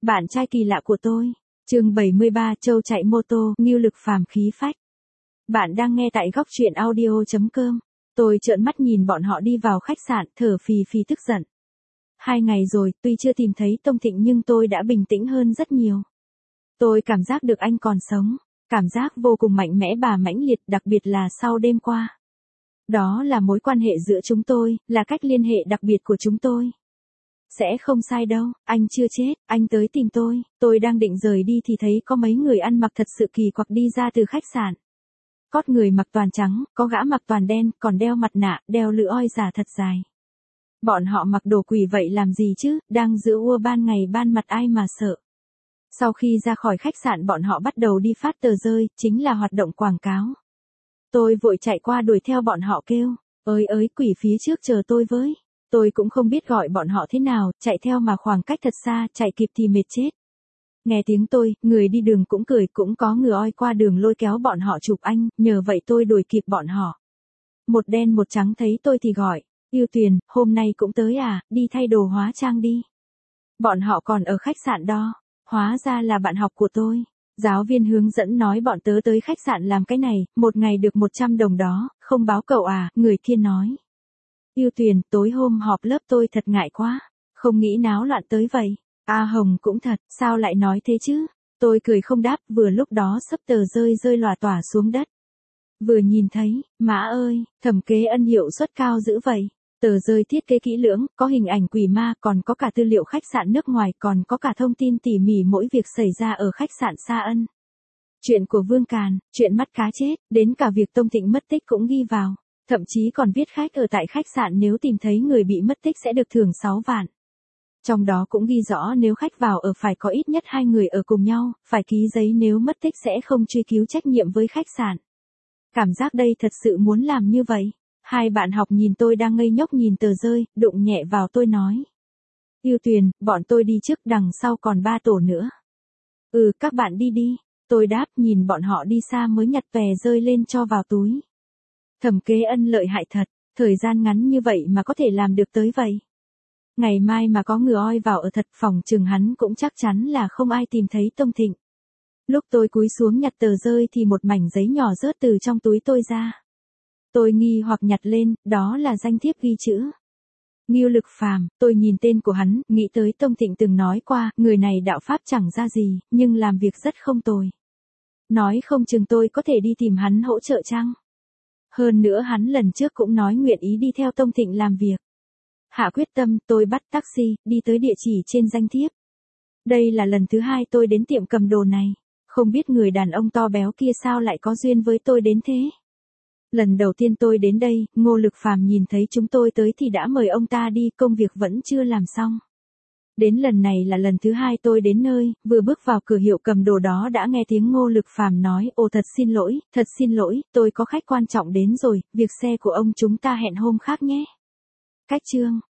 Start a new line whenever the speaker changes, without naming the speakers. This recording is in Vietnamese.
Bạn trai kỳ lạ của tôi. Chương 73, Châu chạy mô tô, Ngưu Lực phàm khí phách. Bạn đang nghe tại góc truyện audio.com. Tôi trợn mắt nhìn bọn họ đi vào khách sạn, thở phì phì tức giận. 2 ngày rồi, tuy chưa tìm thấy Tông Thịnh nhưng tôi đã bình tĩnh hơn rất nhiều. Tôi cảm giác được anh còn sống. Cảm giác vô cùng mạnh mẽ và mãnh liệt, đặc biệt là sau đêm qua. Đó là mối quan hệ giữa chúng tôi, là cách liên hệ đặc biệt của chúng tôi. Sẽ không sai đâu, anh chưa chết, anh tới tìm tôi đang định rời đi thì thấy có mấy người ăn mặc thật sự kỳ quặc đi ra từ khách sạn. Có người mặc toàn trắng, có gã mặc toàn đen, còn đeo mặt nạ, đeo lưỡi oi giả thật dài. Bọn họ mặc đồ quỷ vậy làm gì chứ, đang giữa ua ban ngày ban mặt ai mà sợ. Sau khi ra khỏi khách sạn bọn họ bắt đầu đi phát tờ rơi, chính là hoạt động quảng cáo. Tôi vội chạy qua đuổi theo bọn họ kêu, ơi quỷ phía trước chờ tôi với. Tôi cũng không biết gọi bọn họ thế nào, chạy theo mà khoảng cách thật xa, chạy kịp thì mệt chết. Nghe tiếng tôi, người đi đường cũng cười, cũng có người oi qua đường lôi kéo bọn họ chụp anh, nhờ vậy tôi đuổi kịp bọn họ. Một đen một trắng thấy tôi thì gọi, Yêu Tuyền, hôm nay cũng tới à, đi thay đồ hóa trang đi. Bọn họ còn ở khách sạn đó, hóa ra là bạn học của tôi. Giáo viên hướng dẫn nói bọn tớ tới khách sạn làm cái này, một ngày được 100 đồng đó, không báo cậu à, người kia nói. Yêu Tuyền, tối hôm họp lớp tôi thật ngại quá, không nghĩ náo loạn tới vậy. A Hồng cũng thật, sao lại nói thế chứ? Tôi cười không đáp, vừa lúc đó sấp tờ rơi lòa tỏa xuống đất. Vừa nhìn thấy, má ơi, Thẩm Kế Ân hiệu suất cao dữ vậy. Tờ rơi thiết kế kỹ lưỡng, có hình ảnh quỷ ma, còn có cả tư liệu khách sạn nước ngoài, còn có cả thông tin tỉ mỉ mỗi việc xảy ra ở khách sạn Sa Ân. Chuyện của Vương Càn, chuyện mắt cá chết, đến cả việc Tông Thịnh mất tích cũng ghi vào. Thậm chí còn viết khách ở tại khách sạn nếu tìm thấy người bị mất tích sẽ được thưởng 6 vạn. Trong đó cũng ghi rõ nếu khách vào ở phải có ít nhất 2 người ở cùng nhau, phải ký giấy nếu mất tích sẽ không truy cứu trách nhiệm với khách sạn. Cảm giác đây thật sự muốn làm như vậy. Hai bạn học nhìn tôi đang ngây ngốc nhìn tờ rơi, đụng nhẹ vào tôi nói. Yêu Tuyền, bọn tôi đi trước, đằng sau còn 3 tổ nữa. Các bạn đi đi. Tôi đáp, nhìn bọn họ đi xa mới nhặt tờ rơi lên cho vào túi. Thẩm Kế Ân lợi hại thật, thời gian ngắn như vậy mà có thể làm được tới vậy. Ngày mai mà có người oi vào ở thật phòng chừng hắn cũng chắc chắn là không ai tìm thấy Tông Thịnh. Lúc tôi cúi xuống nhặt tờ rơi thì một mảnh giấy nhỏ rớt từ trong túi tôi ra. Tôi nghi hoặc nhặt lên, đó là danh thiếp ghi chữ. Ngưu Lực phàm, tôi nhìn tên của hắn, nghĩ tới Tông Thịnh từng nói qua, người này đạo pháp chẳng ra gì, nhưng làm việc rất không tồi. Nói không chừng tôi có thể đi tìm hắn hỗ trợ chăng? Hơn nữa hắn lần trước cũng nói nguyện ý đi theo Tông Thịnh làm việc. Hạ quyết tâm, tôi bắt taxi, đi tới địa chỉ trên danh thiếp. Đây là lần thứ 2 tôi đến tiệm cầm đồ này. Không biết người đàn ông to béo kia sao lại có duyên với tôi đến thế. Lần đầu tiên tôi đến đây, Ngô Lực phàm nhìn thấy chúng tôi tới thì đã mời ông ta đi, công việc vẫn chưa làm xong. Đến lần này là lần thứ 2 tôi đến nơi, vừa bước vào cửa hiệu cầm đồ đó đã nghe tiếng Ngô Lực phàm nói, thật xin lỗi, tôi có khách quan trọng đến rồi, việc xe của ông chúng ta hẹn hôm khác nhé. Cách chương